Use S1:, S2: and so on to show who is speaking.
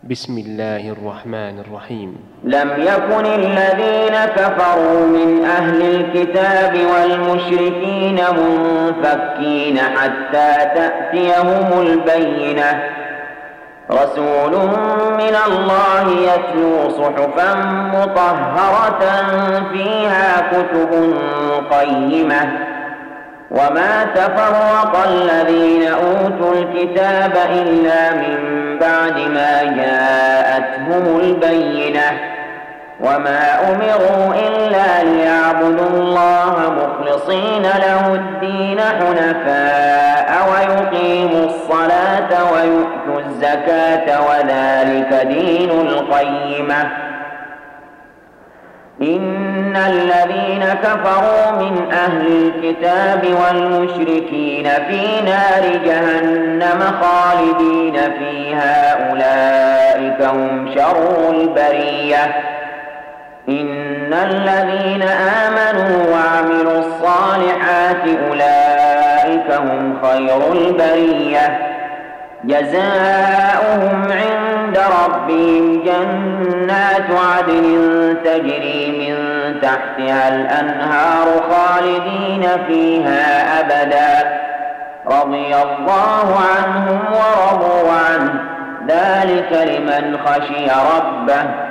S1: بسم الله الرحمن الرحيم.
S2: لم يكن الذين كفروا من أهل الكتاب والمشركين منفكين حتى تأتيهم البينة. رسول من الله يتلو صحفا مطهرة فيها كتب قيمة. وما تفرق الذين أوتوا الكتاب إلا من بعد ما جاءتهم البينة. وما أمروا إلا ليعبدوا الله مخلصين له الدين حنفاء ويقيموا الصلاة ويؤتوا الزكاة وذلك دين القيمة. إن الذين كفروا من أهل الكتاب والمشركين في نار جهنم خالدين فيها أولئك هم شر البرية. إن الذين آمنوا وعملوا الصالحات أولئك هم خير البرية. جزاؤهم عند ربهم جنات عدن تجري من تحتها الأنهار خالدين فيها أبدا. رضي الله عنهم ورضوا عنه ذلك لمن خشي ربه.